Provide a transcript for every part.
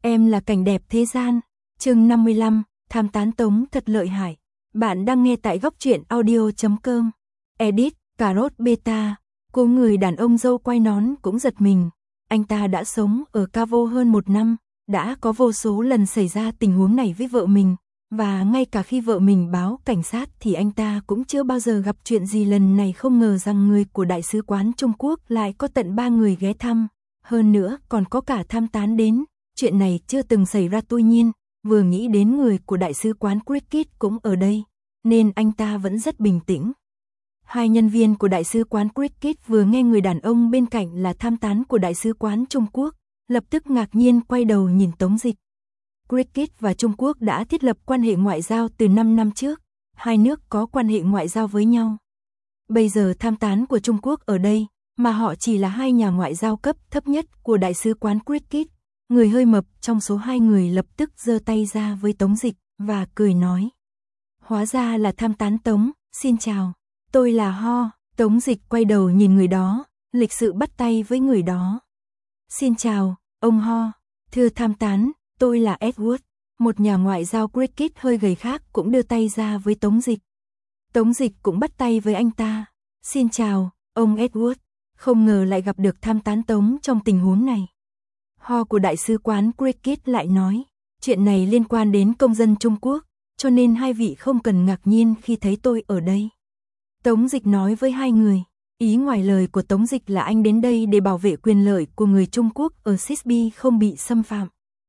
Em là cảnh đẹp thế gian. Chương 55, tham tán Tống thật lợi hại. Bạn đang nghe tại góc truyện audio.com. Edit, cà rốt beta. Cô người đàn ông dâu quay nón cũng giật mình. Anh ta đã sống ở Cavo hơn 1 năm, đã có vô số lần xảy ra tình huống này với vợ mình. Và ngay cả khi vợ mình báo cảnh sát thì anh ta cũng chưa bao giờ gặp chuyện gì. Lần này không ngờ rằng người của Đại sứ quán Trung Quốc lại có tận 3 người ghé thăm. Hơn nữa còn có cả tham tán đến. Chuyện này chưa từng xảy ra. Tuy nhiên, vừa nghĩ đến người của Đại sứ quán Cricket cũng ở đây, nên anh ta vẫn rất bình tĩnh. Hai nhân viên của Đại sứ quán Cricket vừa nghe người đàn ông bên cạnh là tham tán của Đại sứ quán Trung Quốc, lập tức ngạc nhiên quay đầu nhìn Tống Dịch. Cricket và Trung Quốc đã thiết lập quan hệ ngoại giao từ 5 năm trước, hai nước có quan hệ ngoại giao với nhau. Bây giờ tham tán của Trung Quốc ở đây, mà họ chỉ là hai nhà ngoại giao cấp thấp nhất của Đại sứ quán Cricket. Người hơi mập trong số hai người lập tức giơ tay ra với Tống Dịch và cười nói. Hóa ra là tham tán Tống, xin chào, tôi là Ho. Tống Dịch quay đầu nhìn người đó, lịch sự bắt tay với người đó. Xin chào, ông Ho. Thưa tham tán, tôi là Edward. Một nhà ngoại giao Cricket hơi gầy khác cũng đưa tay ra với Tống Dịch. Tống Dịch cũng bắt tay với anh ta. Xin chào, ông Edward. Không ngờ lại gặp được tham tán Tống trong tình huống này. Ho của Đại sứ quán Cricket lại nói, chuyện này liên quan đến công dân Trung Quốc, cho nên hai vị không cần ngạc nhiên khi thấy tôi ở đây. Tống Dịch nói với hai người, ý ngoài lời của Tống Dịch là anh đến đây để bảo vệ quyền lợi của người Trung Quốc ở Sisby không bị xâm phạm.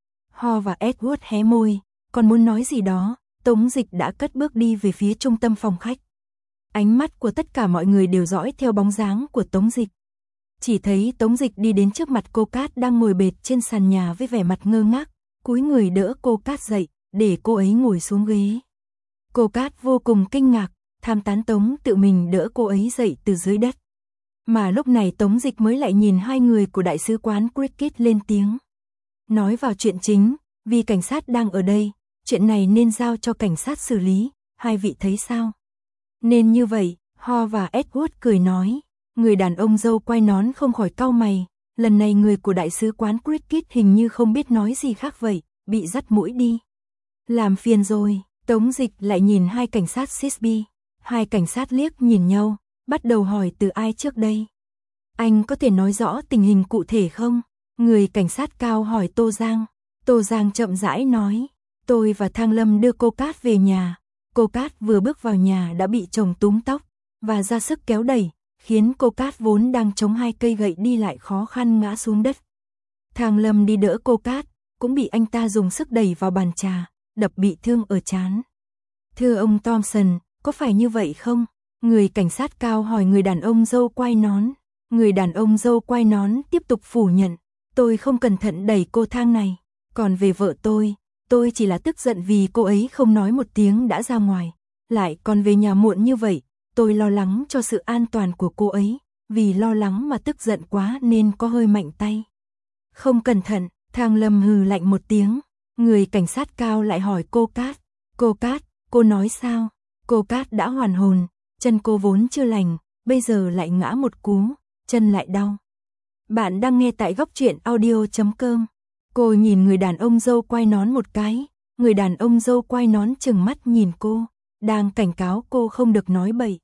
Ho và Edward hé môi, còn muốn nói gì đó, Tống Dịch đã cất bước đi về phía trung tâm phòng khách. Ánh mắt của tất cả mọi người đều dõi theo bóng dáng của Tống Dịch. Chỉ thấy Tống Dịch đi đến trước mặt cô Cát đang ngồi bệt trên sàn nhà với vẻ mặt ngơ ngác, cúi người đỡ cô Cát dậy, để cô ấy ngồi xuống ghế. Cô Cát vô cùng kinh ngạc, tham tán Tống tự mình đỡ cô ấy dậy từ dưới đất. Mà lúc này Tống Dịch mới lại nhìn hai người của Đại sứ quán Cricket lên tiếng. Nói vào chuyện chính, vì cảnh sát đang ở đây, chuyện này nên giao cho cảnh sát xử lý, hai vị thấy sao? Nên như vậy, Ho và Edward cười nói. Người đàn ông dâu quay nón không khỏi cau mày, lần này người của Đại sứ quán Cricket hình như không biết nói gì khác vậy, bị dắt mũi đi. Làm phiền rồi, Tống Dịch lại nhìn hai cảnh sát Sisby, hai cảnh sát liếc nhìn nhau, bắt đầu hỏi từ ai trước đây. Anh có thể nói rõ tình hình cụ thể không? Người cảnh sát cao hỏi Tô Giang. Tô Giang chậm rãi nói, tôi và Thang Lâm đưa cô Cát về nhà. Cô Cát vừa bước vào nhà đã bị chồng túm tóc và ra sức kéo đẩy, khiến cô Cát vốn đang chống hai cây gậy đi lại khó khăn ngã xuống đất. Thang Lâm đi đỡ cô Cát, cũng bị anh ta dùng sức đẩy vào bàn trà, đập bị thương ở trán. Thưa ông Thompson, có phải như vậy không? Người cảnh sát cao hỏi người đàn ông dâu quai nón. Người đàn ông dâu quai nón tiếp tục phủ nhận, tôi không cẩn thận đẩy cô Thang này. Còn về vợ tôi chỉ là tức giận vì cô ấy không nói một tiếng đã ra ngoài, lại còn về nhà muộn như vậy. Tôi lo lắng cho sự an toàn của cô ấy, vì lo lắng mà tức giận quá nên có hơi mạnh tay. Không cẩn thận, Thang Lâm hừ lạnh một tiếng. Người cảnh sát cao lại hỏi cô Cát. Cô Cát, cô nói sao? Cô Cát đã hoàn hồn, chân cô vốn chưa lành, bây giờ lại ngã một cú, chân lại đau. Bạn đang nghe tại góc truyện audio.com. Cô nhìn người đàn ông dâu quai nón một cái, người đàn ông dâu quai nón trừng mắt nhìn cô, đang cảnh cáo cô không được nói bậy.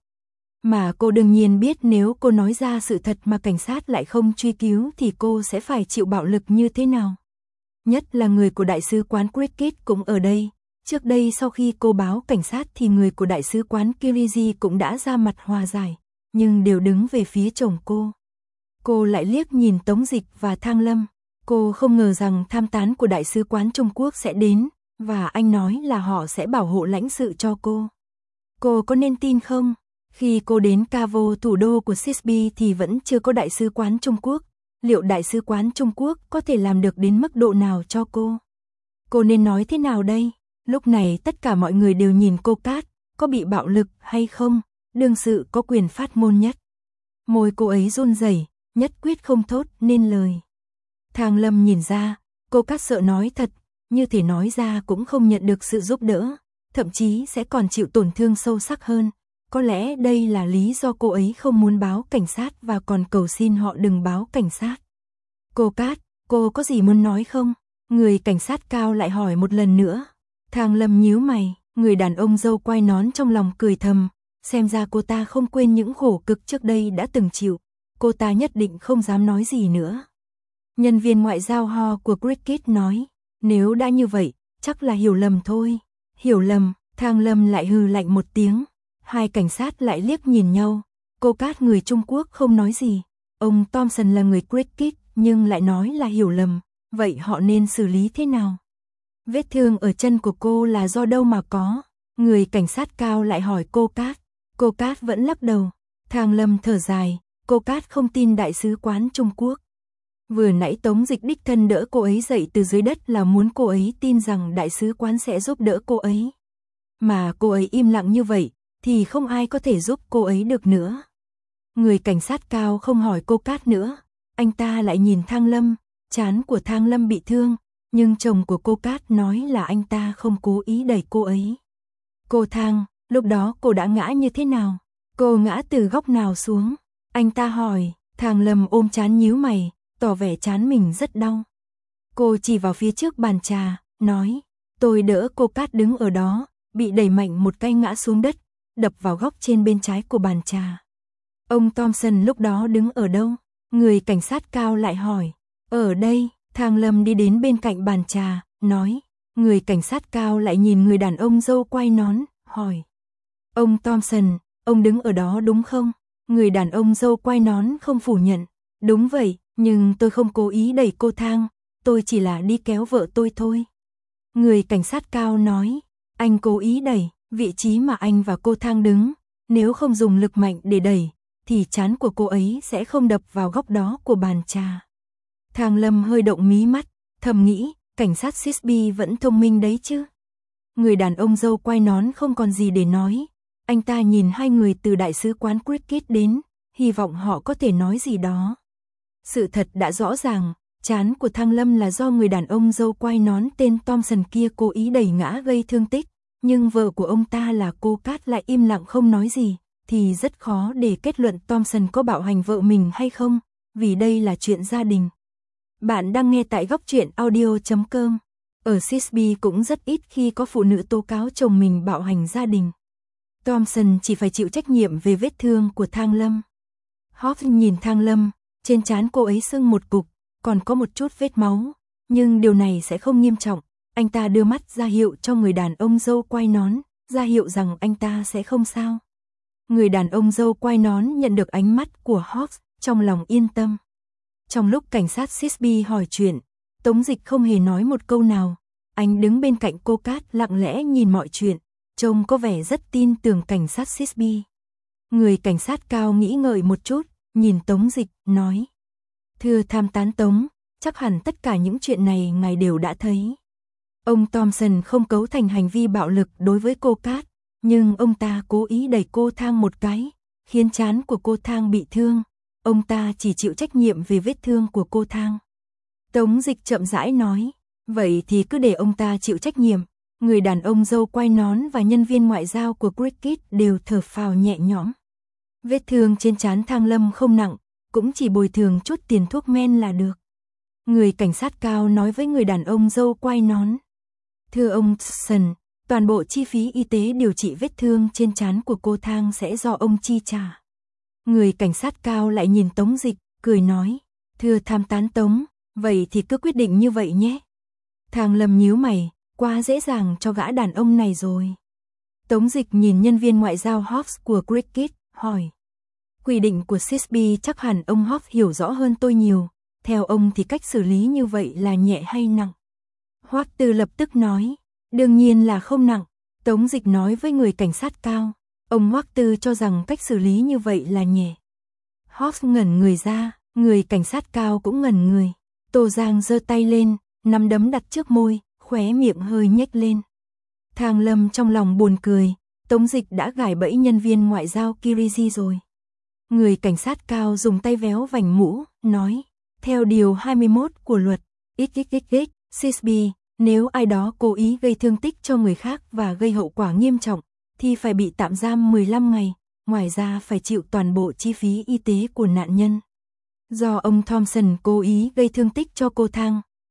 Mà cô đương nhiên biết nếu cô nói ra sự thật mà cảnh sát lại không truy cứu thì cô sẽ phải chịu bạo lực như thế nào. Nhất là người của Đại sứ quán Cricket cũng ở đây. Trước đây sau khi cô báo cảnh sát thì người của Đại sứ quán Kiriji cũng đã ra mặt hòa giải, nhưng đều đứng về phía chồng cô. Cô lại liếc nhìn Tống Dịch và Thang Lâm. Cô không ngờ rằng tham tán của Đại sứ quán Trung Quốc sẽ đến, và anh nói là họ sẽ bảo hộ lãnh sự cho cô. Cô có nên tin không? Khi cô đến Cavo, thủ đô của Sisby thì vẫn chưa có Đại sứ quán Trung Quốc. Liệu Đại sứ quán Trung Quốc có thể làm được đến mức độ nào cho cô? Cô nên nói thế nào đây? Lúc này tất cả mọi người đều nhìn cô Cát, có bị bạo lực hay không? Đương sự có quyền phát ngôn nhất. Môi cô ấy run rẩy, nhất quyết không thốt nên lời. Thang Lâm nhìn ra, cô Cát sợ nói thật, như thể nói ra cũng không nhận được sự giúp đỡ, thậm chí sẽ còn chịu tổn thương sâu sắc hơn. Có lẽ đây là lý do cô ấy không muốn báo cảnh sát và còn cầu xin họ đừng báo cảnh sát. Cô Cát, cô có gì muốn nói không? Người cảnh sát cao lại hỏi một lần nữa. Thang Lâm nhíu mày, người đàn ông dâu quai nón trong lòng cười thầm, xem ra cô ta không quên những khổ cực trước đây đã từng chịu, cô ta nhất định không dám nói gì nữa. Nhân viên ngoại giao Ho của Cricket nói, nếu đã như vậy, chắc là hiểu lầm thôi. Hiểu lầm, Thang Lâm lại hừ lạnh một tiếng. Hai cảnh sát lại liếc nhìn nhau, cô Cát người Trung Quốc không nói gì. Ông Thompson là người Cricket nhưng lại nói là hiểu lầm, vậy họ nên xử lý thế nào? Vết thương ở chân của cô là do đâu mà có? Người cảnh sát cao lại hỏi cô Cát. Cô Cát vẫn lắc đầu. Thang Lâm thở dài, cô Cát không tin đại sứ quán Trung Quốc. Vừa nãy Tống Dịch đích thân đỡ cô ấy dậy từ dưới đất là muốn cô ấy tin rằng đại sứ quán sẽ giúp đỡ cô ấy. Mà cô ấy im lặng như vậy, thì không ai có thể giúp cô ấy được nữa. Người cảnh sát cao không hỏi cô Cát nữa, anh ta lại nhìn Thang Lâm, trán của Thang Lâm bị thương, nhưng chồng của cô Cát nói là anh ta không cố ý đẩy cô ấy. Cô Thang, lúc đó cô đã ngã như thế nào? Cô ngã từ góc nào xuống? Anh ta hỏi. Thang Lâm ôm trán nhíu mày, tỏ vẻ trán mình rất đau. Cô chỉ vào phía trước bàn trà, nói, tôi đỡ cô Cát đứng ở đó, bị đẩy mạnh một cái ngã xuống đất, đập vào góc trên bên trái của bàn trà. Ông Thompson lúc đó đứng ở đâu? Người cảnh sát cao lại hỏi. Ở đây. Thang Lâm đi đến bên cạnh bàn trà, nói. Người cảnh sát cao lại nhìn người đàn ông dâu quai nón, hỏi. Ông Thompson, ông đứng ở đó đúng không? Người đàn ông dâu quai nón không phủ nhận. Đúng vậy, nhưng tôi không cố ý đẩy cô Thang, tôi chỉ là đi kéo vợ tôi thôi. Người cảnh sát cao nói. Anh cố ý đẩy, vị trí mà anh và cô Thang đứng, nếu không dùng lực mạnh để đẩy, thì trán của cô ấy sẽ không đập vào góc đó của bàn trà. Thang Lâm hơi động mí mắt, thầm nghĩ, cảnh sát Sisby vẫn thông minh đấy chứ. Người đàn ông dâu quai nón không còn gì để nói, anh ta nhìn hai người từ đại sứ quán Cricket đến, hy vọng họ có thể nói gì đó. Sự thật đã rõ ràng, trán của Thang Lâm là do người đàn ông dâu quai nón tên Thompson kia cố ý đẩy ngã gây thương tích, nhưng vợ của ông ta là cô Cát lại im lặng không nói gì, thì rất khó để kết luận Thompson có bạo hành vợ mình hay không, vì đây là chuyện gia đình. Bạn đang nghe tại góc truyện audio.com. Ở Sisby cũng rất ít khi có phụ nữ tố cáo chồng mình bạo hành gia đình. Thompson chỉ phải chịu trách nhiệm về vết thương của Thang Lâm. Hoff nhìn Thang Lâm, trên trán cô ấy sưng một cục, còn có một chút vết máu, nhưng điều này sẽ không nghiêm trọng. Anh ta đưa mắt ra hiệu cho người đàn ông dâu quai nón, ra hiệu rằng anh ta sẽ không sao. Người đàn ông dâu quai nón nhận được ánh mắt của Hoff, trong lòng yên tâm. Trong lúc cảnh sát Sisby hỏi chuyện, Tống Dịch không hề nói một câu nào. Anh đứng bên cạnh cô Cát lặng lẽ nhìn mọi chuyện, trông có vẻ rất tin tưởng cảnh sát Sisby. Người cảnh sát cao nghĩ ngợi một chút, nhìn Tống Dịch, nói. Thưa tham tán Tống, chắc hẳn tất cả những chuyện này ngài đều đã thấy. Ông Thompson không cấu thành hành vi bạo lực đối với cô Cát, nhưng ông ta cố ý đẩy cô Thang một cái, khiến trán của cô Thang bị thương. Ông ta chỉ chịu trách nhiệm về vết thương của cô Thang. Tống Dịch chậm rãi nói, vậy thì cứ để ông ta chịu trách nhiệm. Người đàn ông dâu quai nón và nhân viên ngoại giao của Cricket đều thở phào nhẹ nhõm. Vết thương trên trán Thang Lâm không nặng, cũng chỉ bồi thường chút tiền thuốc men là được. Người cảnh sát cao nói với người đàn ông dâu quai nón. Thưa ông Thompson, toàn bộ chi phí y tế điều trị vết thương trên trán của cô Thang sẽ do ông chi trả. Người cảnh sát cao lại nhìn Tống Dịch, cười nói. Thưa tham tán Tống, vậy thì cứ quyết định như vậy nhé. Thang Lâm nhíu mày, quá dễ dàng cho gã đàn ông này rồi. Tống Dịch nhìn nhân viên ngoại giao Hoff của Cricket, hỏi. Quy định của Sisby chắc hẳn ông Hoff hiểu rõ hơn tôi nhiều. Theo ông thì cách xử lý như vậy là nhẹ hay nặng? Hoắc Tư lập tức nói. Đương nhiên là không nặng. Tống Dịch nói với người cảnh sát cao. Ông Hoắc Tư cho rằng cách xử lý như vậy là nhẹ. Hoff ngẩn người ra, người cảnh sát cao cũng ngẩn người. Tô Giang giơ tay lên, nắm đấm đặt trước môi, khóe miệng hơi nhếch lên. Thang Lâm trong lòng buồn cười, Tống Dịch đã gài bẫy nhân viên ngoại giao Kiriji rồi. Người cảnh sát cao dùng tay véo vành mũ, nói, theo điều 21 của luật XXXX, Sisby, nếu ai đó cố ý gây thương tích cho người khác và gây hậu quả nghiêm trọng, thì phải bị tạm giam 15 ngày, ngoài ra phải chịu toàn bộ chi phí y tế của nạn nhân. Do ông Thompson cố ý gây thương tích cho cô Thang,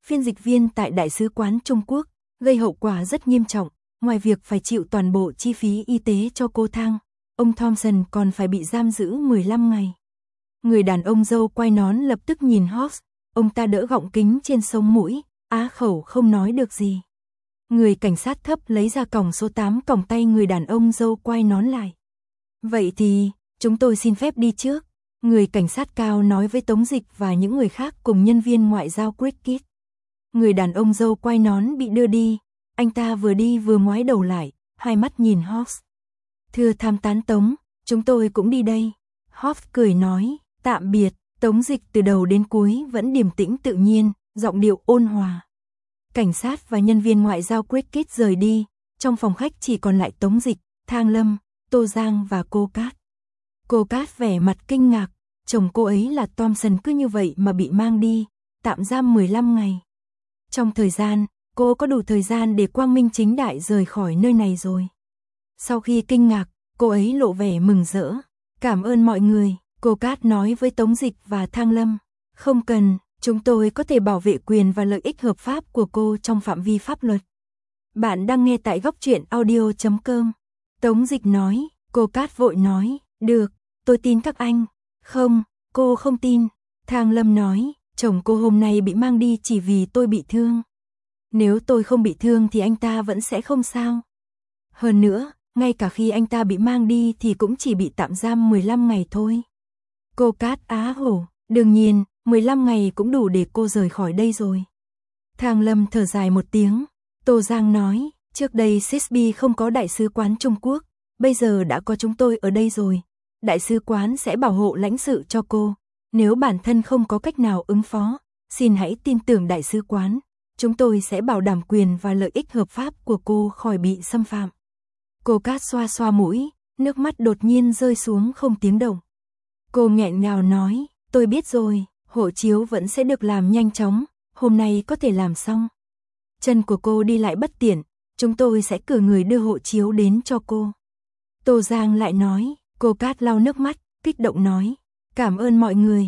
phiên dịch viên tại Đại sứ quán Trung Quốc, gây hậu quả rất nghiêm trọng. Ngoài việc phải chịu toàn bộ chi phí y tế cho cô Thang, ông Thompson còn phải bị giam giữ 15 ngày. Người đàn ông dâu quai nón lập tức nhìn Hawks, ông ta đỡ gọng kính trên sống mũi, á khẩu không nói được gì. Người cảnh sát thấp lấy ra còng số 8 còng tay người đàn ông dâu quai nón lại. Vậy thì, chúng tôi xin phép đi trước. Người cảnh sát cao nói với Tống Dịch và những người khác cùng nhân viên ngoại giao Cricket. Người đàn ông dâu quai nón bị đưa đi, anh ta vừa đi vừa ngoái đầu lại, hai mắt nhìn Hawks. Thưa tham tán Tống, chúng tôi cũng đi đây. Hawks cười nói, tạm biệt. Tống Dịch từ đầu đến cuối vẫn điềm tĩnh tự nhiên, giọng điệu ôn hòa. Cảnh sát và nhân viên ngoại giao Cricket rời đi, trong phòng khách chỉ còn lại Tống Dịch, Thang Lâm, Tô Giang và cô Cát. Cô Cát vẻ mặt kinh ngạc, chồng cô ấy là Thompson cứ như vậy mà bị mang đi, tạm giam 15 ngày. Trong thời gian, cô có đủ thời gian để quang minh chính đại rời khỏi nơi này rồi. Sau khi kinh ngạc, cô ấy lộ vẻ mừng rỡ. Cảm ơn mọi người, cô Cát nói với Tống Dịch và Thang Lâm. Không cần, chúng tôi có thể bảo vệ quyền và lợi ích hợp pháp của cô trong phạm vi pháp luật. Bạn đang nghe tại góc truyện audio.com. Tống Dịch nói, cô Cát vội nói, được, tôi tin các anh. Không, cô không tin. Thang Lâm nói, chồng cô hôm nay bị mang đi chỉ vì tôi bị thương. Nếu tôi không bị thương thì anh ta vẫn sẽ không sao. Hơn nữa, ngay cả khi anh ta bị mang đi thì cũng chỉ bị tạm giam 15 ngày thôi. Cô Cát á hổ, đương nhiên, 15 ngày cũng đủ để cô rời khỏi đây rồi. Thang Lâm thở dài một tiếng. Tô Giang nói, trước đây Sisby không có đại sứ quán Trung Quốc, bây giờ đã có chúng tôi ở đây rồi. Đại sứ quán sẽ bảo hộ lãnh sự cho cô. Nếu bản thân không có cách nào ứng phó, xin hãy tin tưởng đại sứ quán. Chúng tôi sẽ bảo đảm quyền và lợi ích hợp pháp của cô khỏi bị xâm phạm. Cô Cát xoa xoa mũi, nước mắt đột nhiên rơi xuống không tiếng động. Cô nghẹn ngào nói, tôi biết rồi, hộ chiếu vẫn sẽ được làm nhanh chóng, hôm nay có thể làm xong. Chân của cô đi lại bất tiện, chúng tôi sẽ cử người đưa hộ chiếu đến cho cô. Tô Giang lại nói, cô Cát lau nước mắt, kích động nói, cảm ơn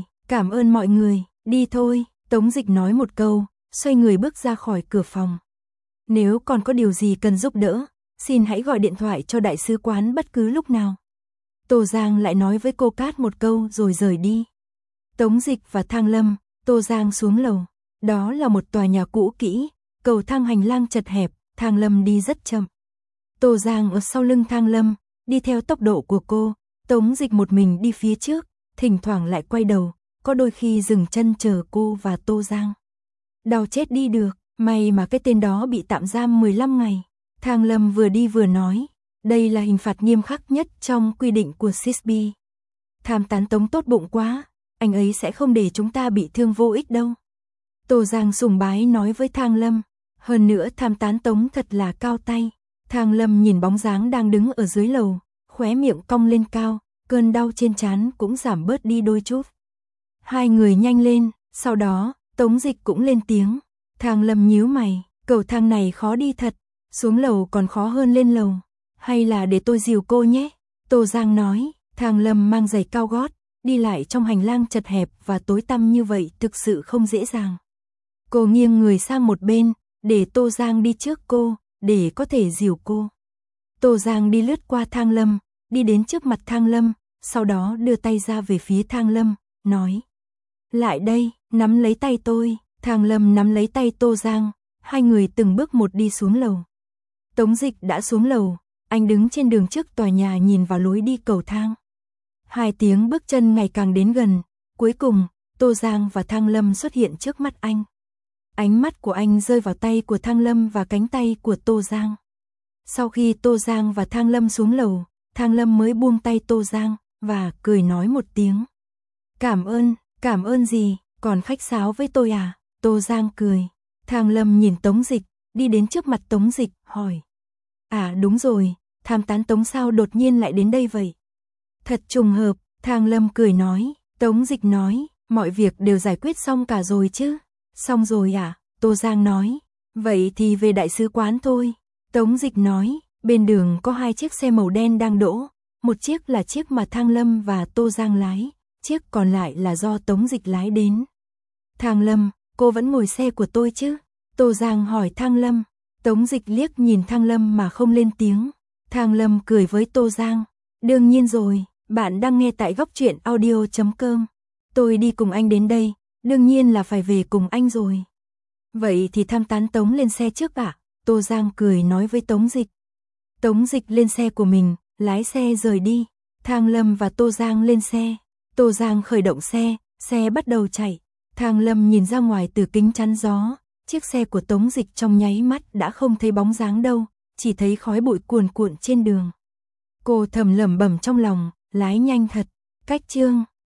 mọi người, đi thôi. Tống Dịch nói một câu, xoay người bước ra khỏi cửa phòng. Nếu còn có điều gì cần giúp đỡ, xin hãy gọi điện thoại cho đại sứ quán bất cứ lúc nào. Tô Giang lại nói với cô Cát một câu rồi rời đi. Tống Dịch và Thang Lâm, Tô Giang xuống lầu. Đó là một tòa nhà cũ kỹ, cầu thang hành lang chật hẹp, Thang Lâm đi rất chậm. Tô Giang ở sau lưng Thang Lâm, đi theo tốc độ của cô. Tống Dịch một mình đi phía trước, thỉnh thoảng lại quay đầu, có đôi khi dừng chân chờ cô và Tô Giang. Đau chết đi được, may mà cái tên đó bị tạm giam 15 ngày. Thang Lâm vừa đi vừa nói, đây là hình phạt nghiêm khắc nhất trong quy định của Sisby. Tham tán Tống tốt bụng quá, anh ấy sẽ không để chúng ta bị thương vô ích đâu. Tô Giang sùng bái nói với Thang Lâm, hơn nữa tham tán Tống thật là cao tay. Thang Lâm nhìn bóng dáng đang đứng ở dưới lầu, khóe miệng cong lên cao, cơn đau trên trán cũng giảm bớt đi đôi chút. Hai người nhanh lên, sau đó, Tống Dịch cũng lên tiếng. Thang Lâm nhíu mày, cầu thang này khó đi thật, xuống lầu còn khó hơn lên lầu. Hay là để tôi dìu cô nhé? Tô Giang nói. Thang Lâm mang giày cao gót, đi lại trong hành lang chật hẹp và tối tăm như vậy thực sự không dễ dàng. Cô nghiêng người sang một bên, để Tô Giang đi trước cô, để có thể dìu cô. Tô Giang đi lướt qua Thang Lâm, đi đến trước mặt Thang Lâm, sau đó đưa tay ra về phía Thang Lâm, nói. Lại đây, nắm lấy tay tôi. Thang Lâm nắm lấy tay Tô Giang, hai người từng bước một đi xuống lầu. Tống Dịch đã xuống lầu, anh đứng trên đường trước tòa nhà nhìn vào lối đi cầu thang. Hai tiếng bước chân ngày càng đến gần, cuối cùng, Tô Giang và Thang Lâm xuất hiện trước mắt anh. Ánh mắt của anh rơi vào tay của Thang Lâm và cánh tay của Tô Giang. Sau khi Tô Giang và Thang Lâm xuống lầu, Thang Lâm mới buông tay Tô Giang, và cười nói một tiếng. Cảm ơn gì, còn khách sáo với tôi à? Tô Giang cười. Thang Lâm nhìn Tống Dịch, đi đến trước mặt Tống Dịch, hỏi. À đúng rồi, tham tán Tống sao đột nhiên lại đến đây vậy? Thật trùng hợp, Thang Lâm cười nói. Tống Dịch nói, mọi việc đều giải quyết xong cả rồi chứ? Xong rồi à? Tô Giang nói. Vậy thì về đại sứ quán thôi. Tống Dịch nói, bên đường có hai chiếc xe màu đen đang đỗ. Một chiếc là chiếc mà Thang Lâm và Tô Giang lái, chiếc còn lại là do Tống Dịch lái đến. Thang Lâm, cô vẫn ngồi xe của tôi chứ? Tô Giang hỏi Thang Lâm. Tống Dịch liếc nhìn Thang Lâm mà không lên tiếng. Thang Lâm cười với Tô Giang. Đương nhiên rồi, bạn đang nghe tại Góc Truyện Audio.com. Tôi đi cùng anh đến đây, đương nhiên là phải về cùng anh rồi. Vậy thì tham tán Tống lên xe trước ạ. Tô Giang cười nói với Tống Dịch. Tống Dịch lên xe của mình, lái xe rời đi. Thang Lâm và Tô Giang lên xe. Tô Giang khởi động xe, xe bắt đầu chạy. Thang Lâm nhìn ra ngoài từ kính chắn gió. Chiếc xe của Tống Dịch trong nháy mắt đã không thấy bóng dáng đâu, chỉ thấy khói bụi cuồn cuộn trên đường. Cô thầm lẩm bẩm trong lòng, lái nhanh thật. Cách chương